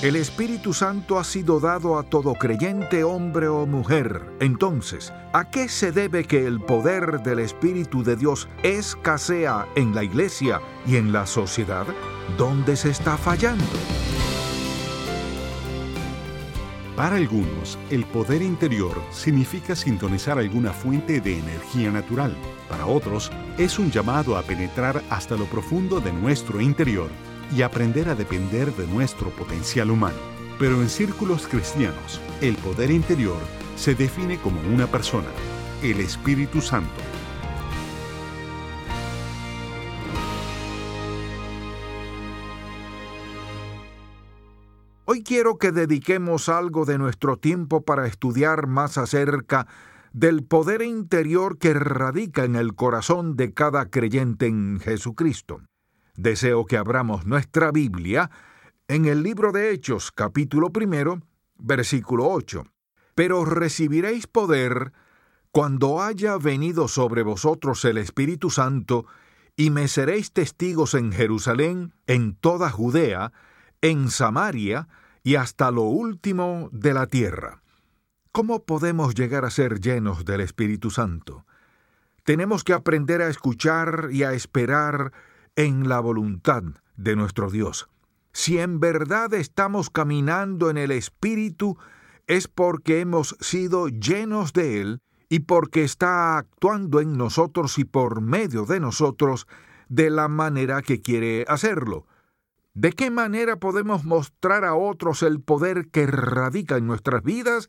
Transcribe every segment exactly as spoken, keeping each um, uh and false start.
El Espíritu Santo ha sido dado a todo creyente, hombre o mujer. Entonces, ¿a qué se debe que el poder del Espíritu de Dios escasea en la iglesia y en la sociedad? ¿Dónde se está fallando? Para algunos, el poder interior significa sintonizar alguna fuente de energía natural. Para otros, es un llamado a penetrar hasta lo profundo de nuestro interior y aprender a depender de nuestro potencial humano. Pero en círculos cristianos, el poder interior se define como una persona, el Espíritu Santo. Hoy quiero que dediquemos algo de nuestro tiempo para estudiar más acerca del poder interior que radica en el corazón de cada creyente en Jesucristo. Deseo que abramos nuestra Biblia en el libro de Hechos, capítulo primero, versículo ocho. Pero recibiréis poder cuando haya venido sobre vosotros el Espíritu Santo, y me seréis testigos en Jerusalén, en toda Judea, en Samaria y hasta lo último de la tierra. ¿Cómo podemos llegar a ser llenos del Espíritu Santo? Tenemos que aprender a escuchar y a esperar en la voluntad de nuestro Dios. Si en verdad estamos caminando en el Espíritu, es porque hemos sido llenos de Él y porque está actuando en nosotros y por medio de nosotros de la manera que quiere hacerlo. ¿De qué manera podemos mostrar a otros el poder que radica en nuestras vidas?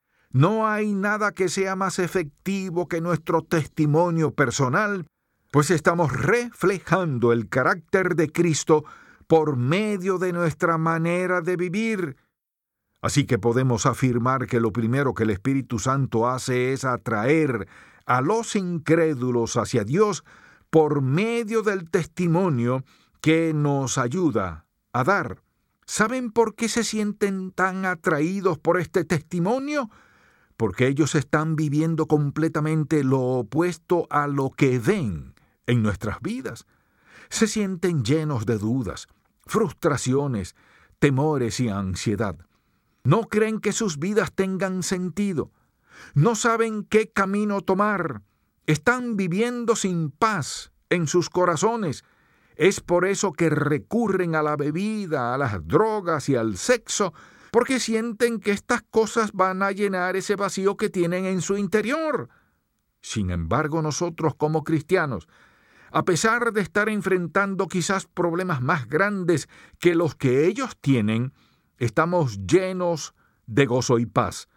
No hay nada que sea más efectivo que nuestro testimonio personal, pues estamos reflejando el carácter de Cristo por medio de nuestra manera de vivir. Así que podemos afirmar que lo primero que el Espíritu Santo hace es atraer a los incrédulos hacia Dios por medio del testimonio que nos ayuda a dar. ¿Saben por qué se sienten tan atraídos por este testimonio? Porque ellos están viviendo completamente lo opuesto a lo que ven en nuestras vidas. Se sienten llenos de dudas, frustraciones, temores y ansiedad. No creen que sus vidas tengan sentido. No saben qué camino tomar. Están viviendo sin paz en sus corazones. Es por eso que recurren a la bebida, a las drogas y al sexo, porque sienten que estas cosas van a llenar ese vacío que tienen en su interior. Sin embargo, nosotros como cristianos, a pesar de estar enfrentando quizás problemas más grandes que los que ellos tienen, estamos llenos de gozo y paz.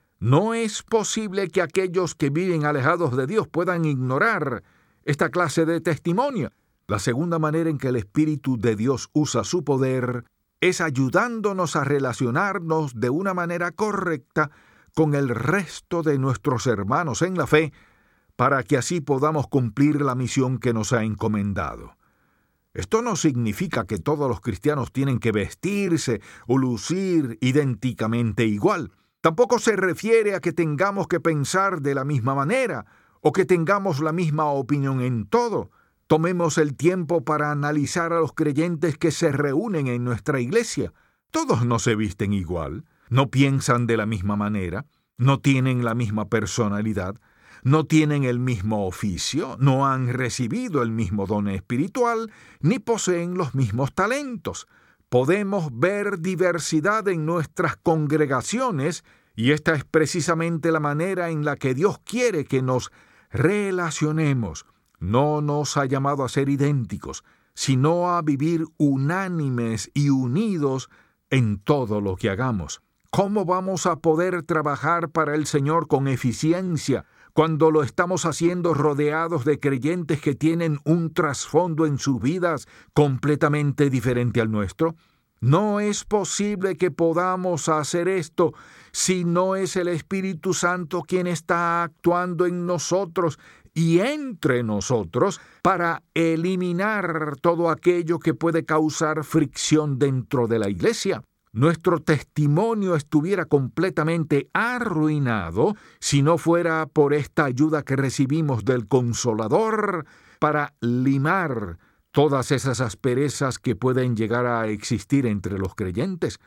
No es posible que aquellos que viven alejados de Dios puedan ignorar esta clase de testimonio. La segunda manera en que el Espíritu de Dios usa su poder es ayudándonos a relacionarnos de una manera correcta con el resto de nuestros hermanos en la fe, para que así podamos cumplir la misión que nos ha encomendado. Esto no significa que todos los cristianos tienen que vestirse o lucir idénticamente igual. Tampoco se refiere a que tengamos que pensar de la misma manera o que tengamos la misma opinión en todo. Tomemos el tiempo para analizar a los creyentes que se reúnen en nuestra iglesia. Todos no se visten igual, no piensan de la misma manera, no tienen la misma personalidad, no tienen el mismo oficio, no han recibido el mismo don espiritual, ni poseen los mismos talentos. Podemos ver diversidad en nuestras congregaciones, y esta es precisamente la manera en la que Dios quiere que nos relacionemos. No nos ha llamado a ser idénticos, sino a vivir unánimes y unidos en todo lo que hagamos. ¿Cómo vamos a poder trabajar para el Señor con eficiencia cuando lo estamos haciendo rodeados de creyentes que tienen un trasfondo en sus vidas completamente diferente al nuestro? No es posible que podamos hacer esto si no es el Espíritu Santo quien está actuando en nosotros y entre nosotros para eliminar todo aquello que puede causar fricción dentro de la iglesia. Nuestro testimonio estuviera completamente arruinado si no fuera por esta ayuda que recibimos del Consolador para limar todas esas asperezas que pueden llegar a existir entre los creyentes.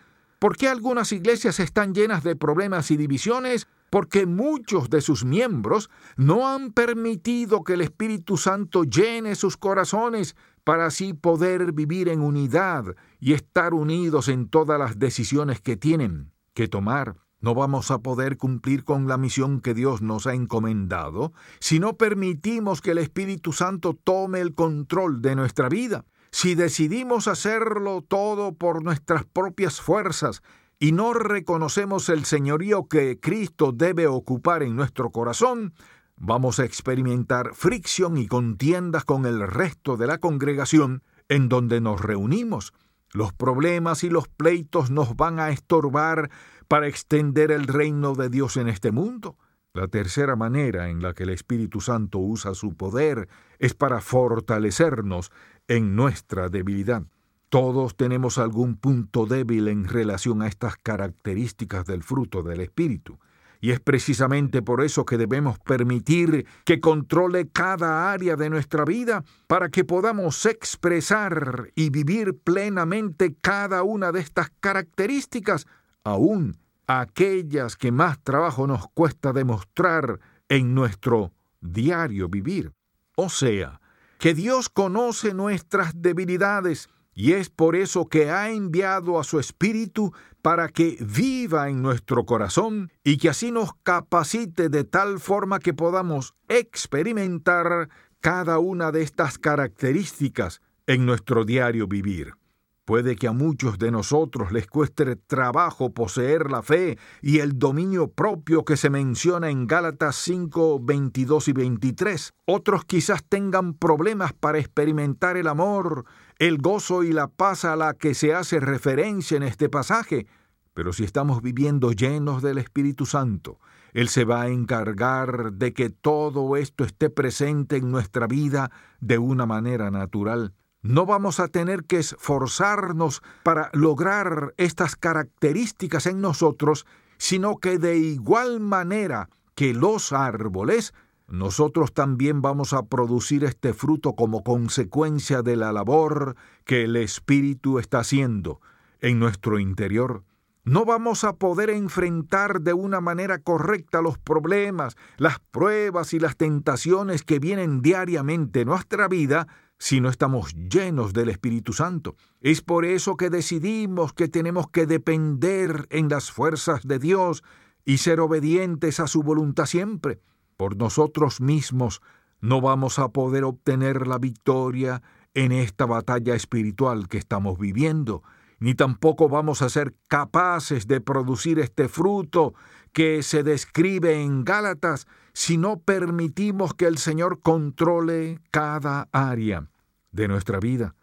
¿Por qué algunas iglesias están llenas de problemas y divisiones? Porque muchos de sus miembros no han permitido que el Espíritu Santo llene sus corazones para así poder vivir en unidad y estar unidos en todas las decisiones que tienen que tomar. No vamos a poder cumplir con la misión que Dios nos ha encomendado si no permitimos que el Espíritu Santo tome el control de nuestra vida. Si decidimos hacerlo todo por nuestras propias fuerzas y no reconocemos el señorío que Cristo debe ocupar en nuestro corazón, vamos a experimentar fricción y contiendas con el resto de la congregación en donde nos reunimos. Los problemas y los pleitos nos van a estorbar para extender el reino de Dios en este mundo. La tercera manera en la que el Espíritu Santo usa su poder es para fortalecernos en nuestra debilidad. Todos tenemos algún punto débil en relación a estas características del fruto del Espíritu. Y es precisamente por eso que debemos permitir que controle cada área de nuestra vida para que podamos expresar y vivir plenamente cada una de estas características, aún aquellas que más trabajo nos cuesta demostrar en nuestro diario vivir. O sea, que Dios conoce nuestras debilidades y es por eso que ha enviado a su Espíritu para que viva en nuestro corazón y que así nos capacite de tal forma que podamos experimentar cada una de estas características en nuestro diario vivir. Puede que a muchos de nosotros les cueste trabajo poseer la fe y el dominio propio que se menciona en Gálatas cinco, veintidós y veintitrés. Otros quizás tengan problemas para experimentar el amor, el gozo y la paz a la que se hace referencia en este pasaje. Pero si estamos viviendo llenos del Espíritu Santo, Él se va a encargar de que todo esto esté presente en nuestra vida de una manera natural. No vamos a tener que esforzarnos para lograr estas características en nosotros, sino que de igual manera que los árboles, nosotros también vamos a producir este fruto como consecuencia de la labor que el Espíritu está haciendo en nuestro interior. No vamos a poder enfrentar de una manera correcta los problemas, las pruebas y las tentaciones que vienen diariamente en nuestra vida si no estamos llenos del Espíritu Santo. Es por eso que decidimos que tenemos que depender en las fuerzas de Dios y ser obedientes a su voluntad siempre. Por nosotros mismos no vamos a poder obtener la victoria en esta batalla espiritual que estamos viviendo, ni tampoco vamos a ser capaces de producir este fruto que se describe en Gálatas si no permitimos que el Señor controle cada área de nuestra vida.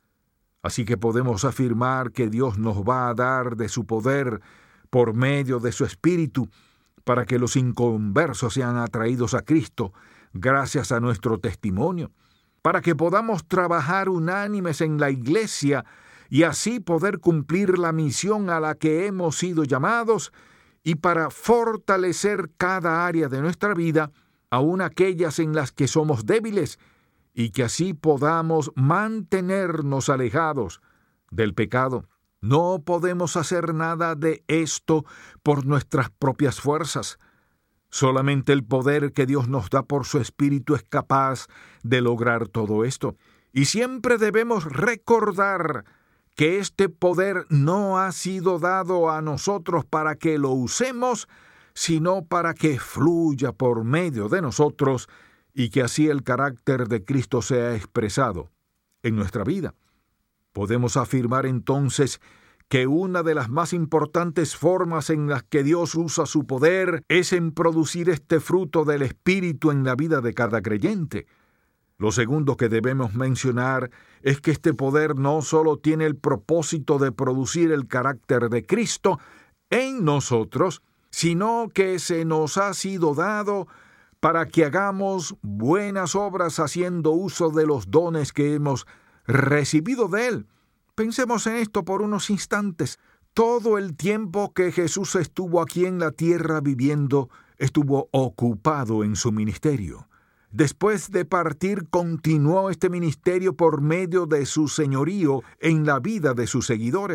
Así que podemos afirmar que Dios nos va a dar de su poder por medio de su Espíritu para que los inconversos sean atraídos a Cristo gracias a nuestro testimonio, para que podamos trabajar unánimes en la iglesia y así poder cumplir la misión a la que hemos sido llamados, y para fortalecer cada área de nuestra vida, aun aquellas en las que somos débiles, y que así podamos mantenernos alejados del pecado. No podemos hacer nada de esto por nuestras propias fuerzas. Solamente el poder que Dios nos da por su Espíritu es capaz de lograr todo esto. Y siempre debemos recordar que este poder no ha sido dado a nosotros para que lo usemos, sino para que fluya por medio de nosotros y que así el carácter de Cristo sea expresado en nuestra vida. Podemos afirmar entonces que una de las más importantes formas en las que Dios usa su poder es en producir este fruto del Espíritu en la vida de cada creyente. Lo segundo que debemos mencionar es que este poder no solo tiene el propósito de producir el carácter de Cristo en nosotros, sino que se nos ha sido dado para que hagamos buenas obras haciendo uso de los dones que hemos recibido de Él. Pensemos en esto por unos instantes. Todo el tiempo que Jesús estuvo aquí en la tierra viviendo, estuvo ocupado en su ministerio. Después de partir, continuó este ministerio por medio de su señorío en la vida de sus seguidores.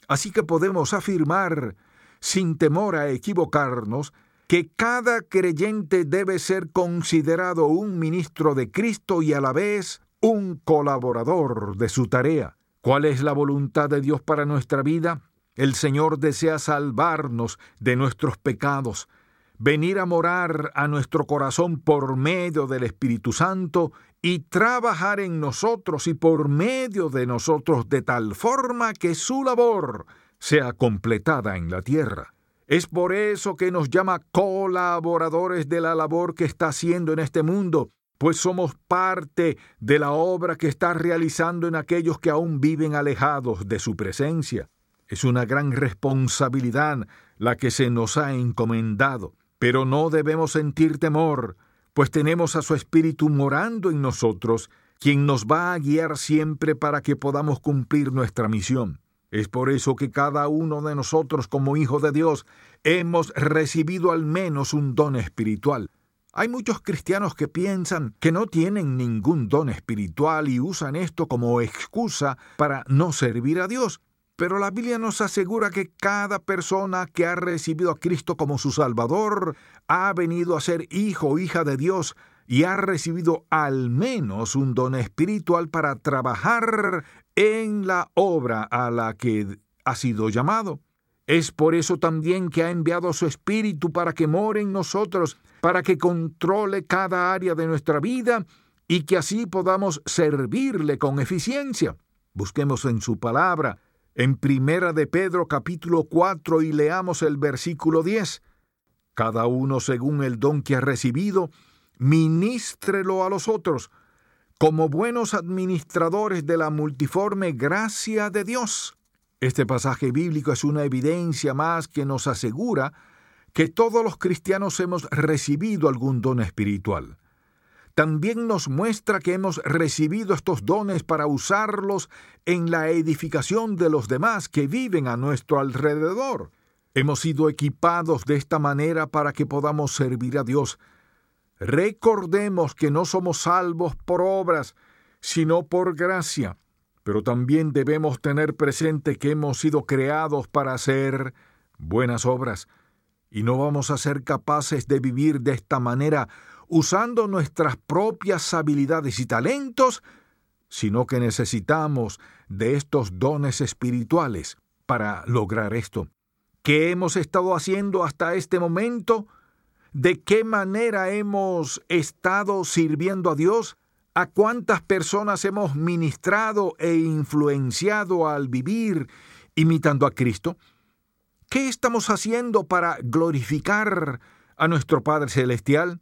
Así que podemos afirmar, sin temor a equivocarnos, que cada creyente debe ser considerado un ministro de Cristo y a la vez un colaborador de su tarea. ¿Cuál es la voluntad de Dios para nuestra vida? El Señor desea salvarnos de nuestros pecados, venir a morar a nuestro corazón por medio del Espíritu Santo y trabajar en nosotros y por medio de nosotros de tal forma que su labor sea completada en la tierra. Es por eso que nos llama colaboradores de la labor que está haciendo en este mundo, pues somos parte de la obra que está realizando en aquellos que aún viven alejados de su presencia. Es una gran responsabilidad la que se nos ha encomendado, pero no debemos sentir temor, pues tenemos a su Espíritu morando en nosotros, quien nos va a guiar siempre para que podamos cumplir nuestra misión. Es por eso que cada uno de nosotros, como hijo de Dios, hemos recibido al menos un don espiritual. Hay muchos cristianos que piensan que no tienen ningún don espiritual y usan esto como excusa para no servir a Dios. Pero la Biblia nos asegura que cada persona que ha recibido a Cristo como su Salvador ha venido a ser hijo o hija de Dios y ha recibido al menos un don espiritual para trabajar en la obra a la que ha sido llamado. Es por eso también que ha enviado su Espíritu para que more en nosotros, para que controle cada área de nuestra vida y que así podamos servirle con eficiencia. Busquemos en su palabra, en Primera de Pedro capítulo cuatro, y leamos el versículo diez. Cada uno según el don que ha recibido, ministrelo a los otros, como buenos administradores de la multiforme gracia de Dios. Este pasaje bíblico es una evidencia más que nos asegura que todos los cristianos hemos recibido algún don espiritual. También nos muestra que hemos recibido estos dones para usarlos en la edificación de los demás que viven a nuestro alrededor. Hemos sido equipados de esta manera para que podamos servir a Dios. Recordemos que no somos salvos por obras, sino por gracia, pero también debemos tener presente que hemos sido creados para hacer buenas obras, y no vamos a ser capaces de vivir de esta manera usando nuestras propias habilidades y talentos, sino que necesitamos de estos dones espirituales para lograr esto. ¿Qué hemos estado haciendo hasta este momento? ¿De qué manera hemos estado sirviendo a Dios? ¿A cuántas personas hemos ministrado e influenciado al vivir imitando a Cristo? ¿Qué estamos haciendo para glorificar a nuestro Padre Celestial?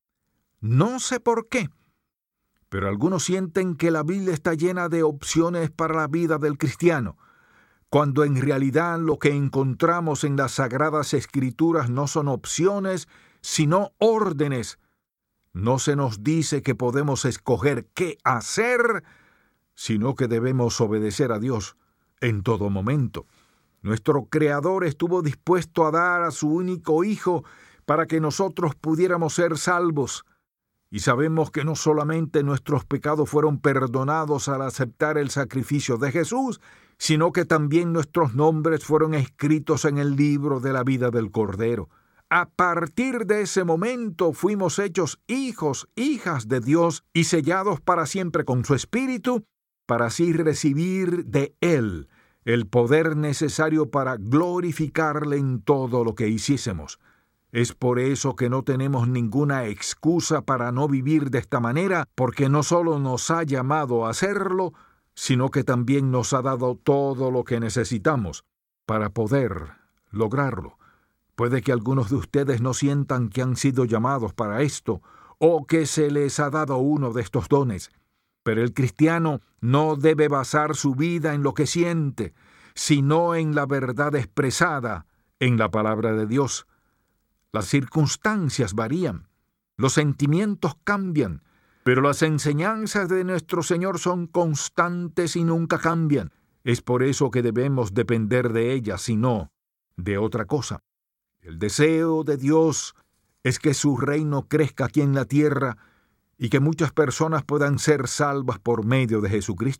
No sé por qué, pero algunos sienten que la Biblia está llena de opciones para la vida del cristiano, cuando en realidad lo que encontramos en las Sagradas Escrituras no son opciones, sino órdenes. No se nos dice que podemos escoger qué hacer, sino que debemos obedecer a Dios en todo momento. Nuestro Creador estuvo dispuesto a dar a su único Hijo para que nosotros pudiéramos ser salvos. Y sabemos que no solamente nuestros pecados fueron perdonados al aceptar el sacrificio de Jesús, sino que también nuestros nombres fueron escritos en el libro de la vida del Cordero. A partir de ese momento fuimos hechos hijos, hijas de Dios y sellados para siempre con su Espíritu, para así recibir de Él el poder necesario para glorificarle en todo lo que hiciésemos. Es por eso que no tenemos ninguna excusa para no vivir de esta manera, porque no solo nos ha llamado a hacerlo, sino que también nos ha dado todo lo que necesitamos para poder lograrlo. Puede que algunos de ustedes no sientan que han sido llamados para esto, o que se les ha dado uno de estos dones, pero el cristiano no debe basar su vida en lo que siente, sino en la verdad expresada en la palabra de Dios. Las circunstancias varían, los sentimientos cambian, pero las enseñanzas de nuestro Señor son constantes y nunca cambian. Es por eso que debemos depender de ellas y no de otra cosa. El deseo de Dios es que su reino crezca aquí en la tierra y que muchas personas puedan ser salvas por medio de Jesucristo.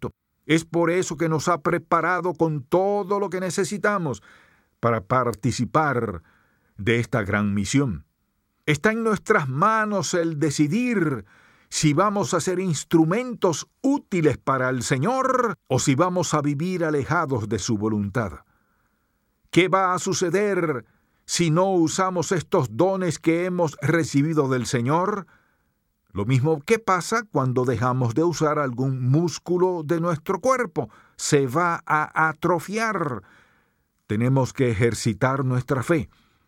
Es por eso que nos ha preparado con todo lo que necesitamos para participar de esta gran misión. Está en nuestras manos el decidir si vamos a ser instrumentos útiles para el Señor o si vamos a vivir alejados de su voluntad. ¿Qué va a suceder si no usamos estos dones que hemos recibido del Señor? Lo mismo que pasa cuando dejamos de usar algún músculo de nuestro cuerpo. Se va a atrofiar. Tenemos que ejercitar nuestra fe,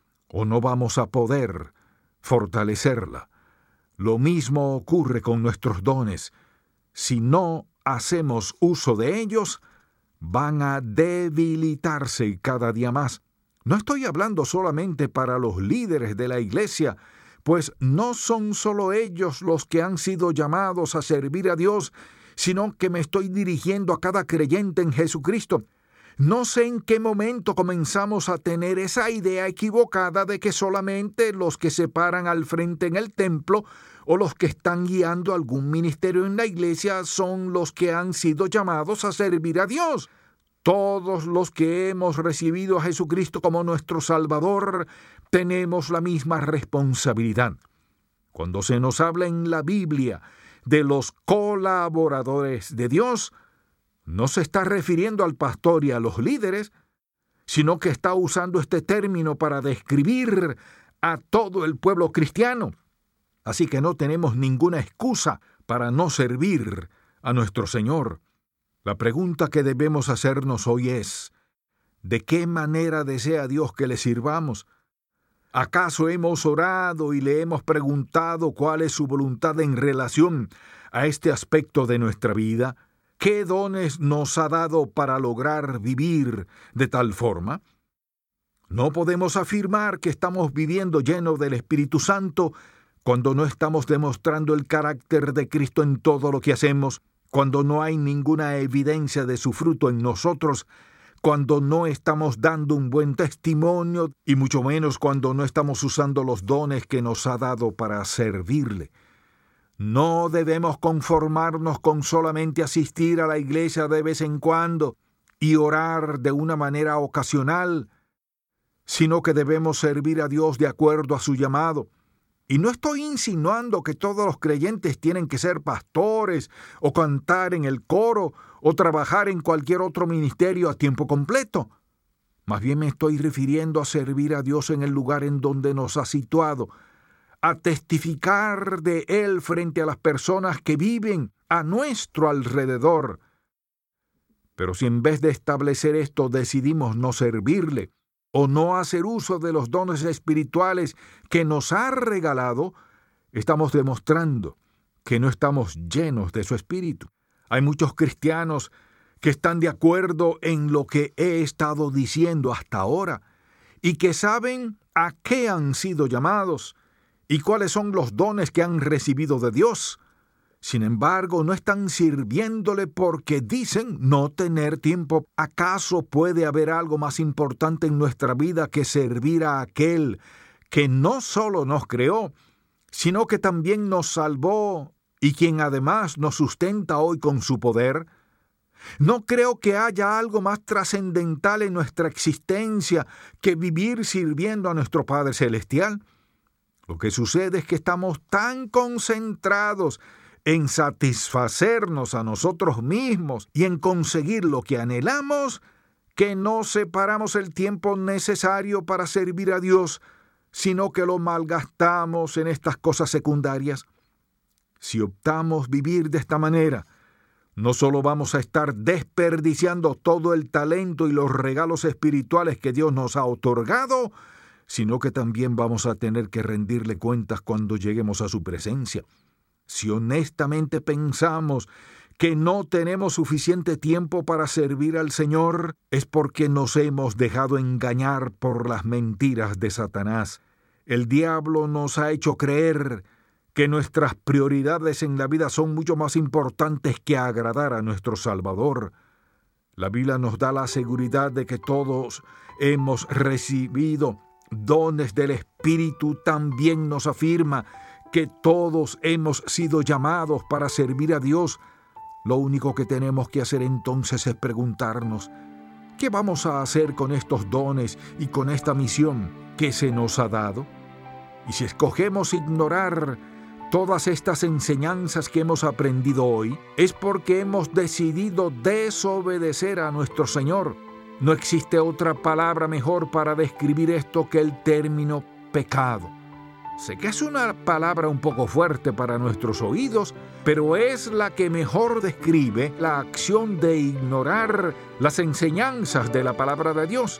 o no vamos a poder fortalecerla. Lo mismo ocurre con nuestros dones. Si no hacemos uso de ellos, van a debilitarse cada día más. No estoy hablando solamente para los líderes de la iglesia, pues no son solo ellos los que han sido llamados a servir a Dios, sino que me estoy dirigiendo a cada creyente en Jesucristo. No sé en qué momento comenzamos a tener esa idea equivocada de que solamente los que se paran al frente en el templo o los que están guiando algún ministerio en la iglesia son los que han sido llamados a servir a Dios. Todos los que hemos recibido a Jesucristo como nuestro Salvador tenemos la misma responsabilidad. Cuando se nos habla en la Biblia de los colaboradores de Dios, no se está refiriendo al pastor y a los líderes, sino que está usando este término para describir a todo el pueblo cristiano. Así que no tenemos ninguna excusa para no servir a nuestro Señor. La pregunta que debemos hacernos hoy es, ¿de qué manera desea Dios que le sirvamos? ¿Acaso hemos orado y le hemos preguntado cuál es su voluntad en relación a este aspecto de nuestra vida? ¿Qué dones nos ha dado para lograr vivir de tal forma? No podemos afirmar que estamos viviendo llenos del Espíritu Santo cuando no estamos demostrando el carácter de Cristo en todo lo que hacemos, cuando no hay ninguna evidencia de su fruto en nosotros, cuando no estamos dando un buen testimonio y mucho menos cuando no estamos usando los dones que nos ha dado para servirle. No debemos conformarnos con solamente asistir a la iglesia de vez en cuando y orar de una manera ocasional, sino que debemos servir a Dios de acuerdo a su llamado. Y no estoy insinuando que todos los creyentes tienen que ser pastores o cantar en el coro o trabajar en cualquier otro ministerio a tiempo completo. Más bien me estoy refiriendo a servir a Dios en el lugar en donde nos ha situado, a testificar de Él frente a las personas que viven a nuestro alrededor. Pero si en vez de establecer esto decidimos no servirle, o no hacer uso de los dones espirituales que nos ha regalado, estamos demostrando que no estamos llenos de su espíritu. Hay muchos cristianos que están de acuerdo en lo que he estado diciendo hasta ahora y que saben a qué han sido llamados y cuáles son los dones que han recibido de Dios. Sin embargo, no están sirviéndole porque dicen no tener tiempo. ¿Acaso puede haber algo más importante en nuestra vida que servir a aquel que no solo nos creó, sino que también nos salvó y quien además nos sustenta hoy con su poder? No creo que haya algo más trascendental en nuestra existencia que vivir sirviendo a nuestro Padre Celestial. Lo que sucede es que estamos tan concentrados en satisfacernos a nosotros mismos y en conseguir lo que anhelamos, que no separamos el tiempo necesario para servir a Dios, sino que lo malgastamos en estas cosas secundarias. Si optamos vivir de esta manera, no solo vamos a estar desperdiciando todo el talento y los regalos espirituales que Dios nos ha otorgado, sino que también vamos a tener que rendirle cuentas cuando lleguemos a su presencia. Si honestamente pensamos que no tenemos suficiente tiempo para servir al Señor, es porque nos hemos dejado engañar por las mentiras de Satanás. El diablo nos ha hecho creer que nuestras prioridades en la vida son mucho más importantes que agradar a nuestro Salvador. La Biblia nos da la seguridad de que todos hemos recibido dones del Espíritu. También nos afirma que todos hemos sido llamados para servir a Dios. Lo único que tenemos que hacer entonces es preguntarnos, ¿qué vamos a hacer con estos dones y con esta misión que se nos ha dado? Y si escogemos ignorar todas estas enseñanzas que hemos aprendido hoy, es porque hemos decidido desobedecer a nuestro Señor. No existe otra palabra mejor para describir esto que el término pecado. Sé que es una palabra un poco fuerte para nuestros oídos, pero es la que mejor describe la acción de ignorar las enseñanzas de la palabra de Dios.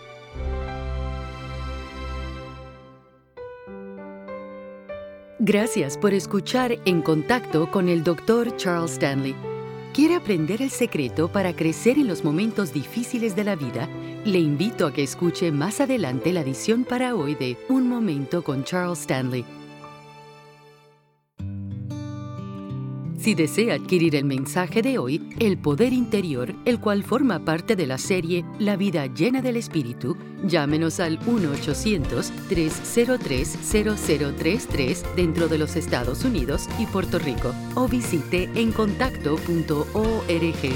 Gracias por escuchar En Contacto con el doctor Charles Stanley. ¿Quiere aprender el secreto para crecer en los momentos difíciles de la vida? Le invito a que escuche más adelante la edición para hoy de Un Momento con Charles Stanley. Si desea adquirir el mensaje de hoy, El Poder Interior, el cual forma parte de la serie La Vida Llena del Espíritu, llámenos al uno ochocientos, tres cero tres, cero cero tres tres dentro de los Estados Unidos y Puerto Rico o visite en contacto punto org.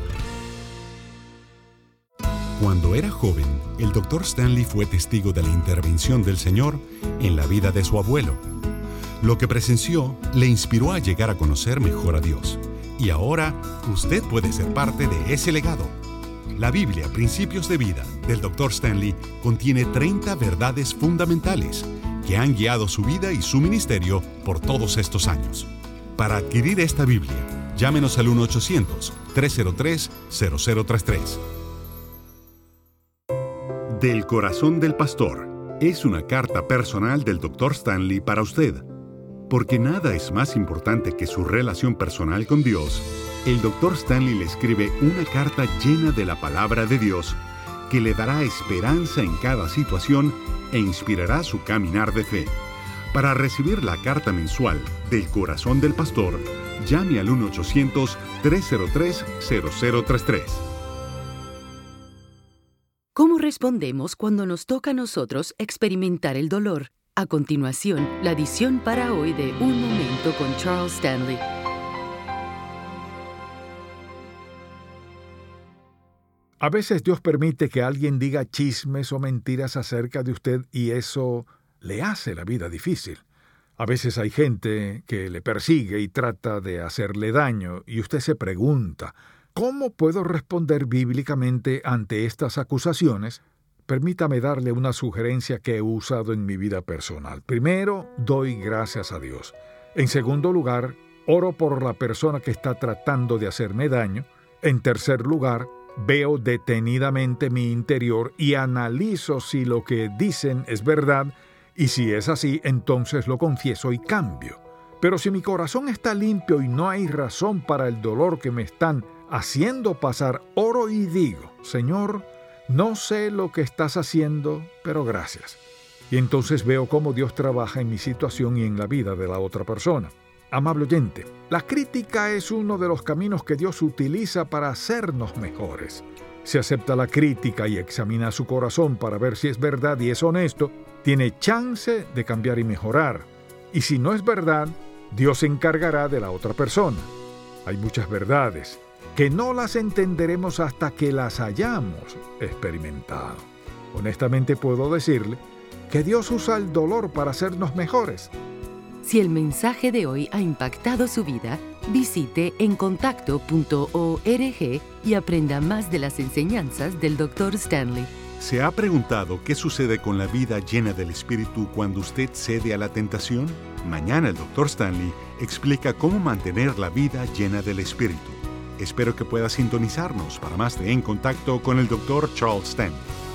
Cuando era joven, el doctor Stanley fue testigo de la intervención del Señor en la vida de su abuelo. Lo que presenció le inspiró a llegar a conocer mejor a Dios. Y ahora, usted puede ser parte de ese legado. La Biblia, Principios de Vida, del doctor Stanley, contiene treinta verdades fundamentales que han guiado su vida y su ministerio por todos estos años. Para adquirir esta Biblia, llámenos al uno ochocientos, tres cero tres, cero cero tres tres. Del corazón del pastor es una carta personal del doctor Stanley para usted. Porque nada es más importante que su relación personal con Dios, el doctor Stanley le escribe una carta llena de la palabra de Dios que le dará esperanza en cada situación e inspirará su caminar de fe. Para recibir la carta mensual del corazón del pastor, llame al uno ochocientos, tres cero tres, cero cero tres tres. ¿Cómo respondemos cuando nos toca a nosotros experimentar el dolor? A continuación, la edición para hoy de Un Momento con Charles Stanley. A veces Dios permite que alguien diga chismes o mentiras acerca de usted y eso le hace la vida difícil. A veces hay gente que le persigue y trata de hacerle daño y usted se pregunta, ¿cómo puedo responder bíblicamente ante estas acusaciones? Permítame darle una sugerencia que he usado en mi vida personal. Primero, doy gracias a Dios. En segundo lugar, oro por la persona que está tratando de hacerme daño. En tercer lugar, veo detenidamente mi interior y analizo si lo que dicen es verdad, y si es así, entonces lo confieso y cambio. Pero si mi corazón está limpio y no hay razón para el dolor que me están haciendo pasar, oro y digo, Señor, no sé lo que estás haciendo, pero gracias. Y entonces veo cómo Dios trabaja en mi situación y en la vida de la otra persona. Amable oyente, la crítica es uno de los caminos que Dios utiliza para hacernos mejores. Si acepta la crítica y examina su corazón para ver si es verdad y es honesto, tiene chance de cambiar y mejorar. Y si no es verdad, Dios se encargará de la otra persona. Hay muchas verdades que no las entenderemos hasta que las hayamos experimentado. Honestamente puedo decirle que Dios usa el dolor para hacernos mejores. Si el mensaje de hoy ha impactado su vida, visite en contacto punto org y aprenda más de las enseñanzas del doctor Stanley. ¿Se ha preguntado qué sucede con la vida llena del Espíritu cuando usted cede a la tentación? Mañana el doctor Stanley explica cómo mantener la vida llena del Espíritu. Espero que pueda sintonizarnos para más de En Contacto con el doctor Charles Stanley.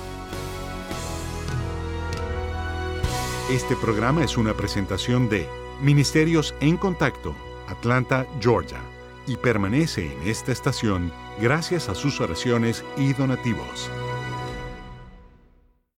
Este programa es una presentación de Ministerios En Contacto, Atlanta, Georgia, y permanece en esta estación gracias a sus oraciones y donativos.